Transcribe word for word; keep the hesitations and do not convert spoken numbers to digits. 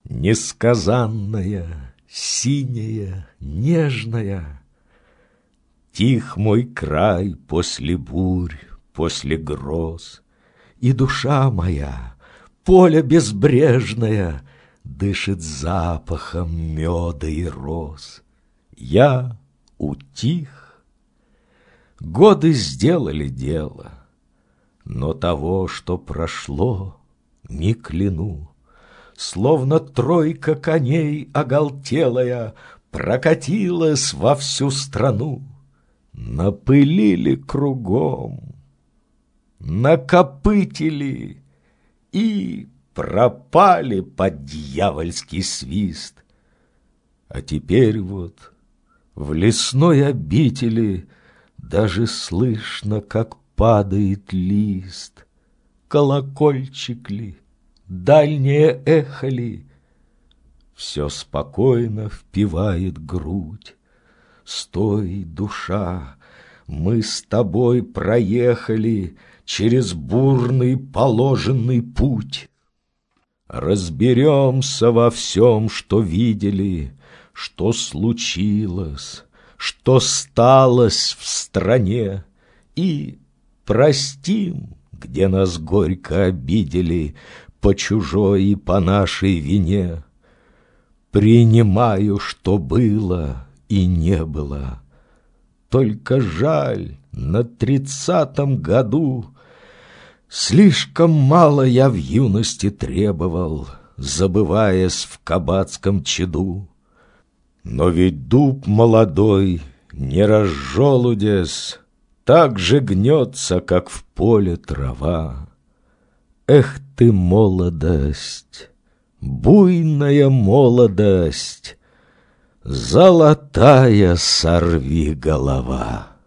Несказанная, синяя, нежная. Тих мой край после бурь, после гроз, и душа моя, поле безбрежное, дышит запахом меда и роз. Я утих. Годы сделали дело, но того, что прошло, не кляну. Словно тройка коней оголтелая прокатилась во всю страну. Напылили кругом, накопытили и пропали под дьявольский свист. А теперь вот в лесной обители даже слышно, как падает лист. Колокольчик ли, дальнее эхо ли, все спокойно впивает грудь. Стой, душа, мы с тобой проехали через бурный положенный путь. Разберемся во всем, что видели, что случилось, что сталось в стране, и простим, где нас горько обидели по чужой и по нашей вине. Принимаю, что было и не было. Только жаль, на тридцатом году слишком мало я в юности требовал, забываясь в кабацком чаду. Но ведь дуб молодой, не разжелудясь, так же гнется, как в поле трава. Эх ты, молодость, буйная молодость, золотая сорви голова.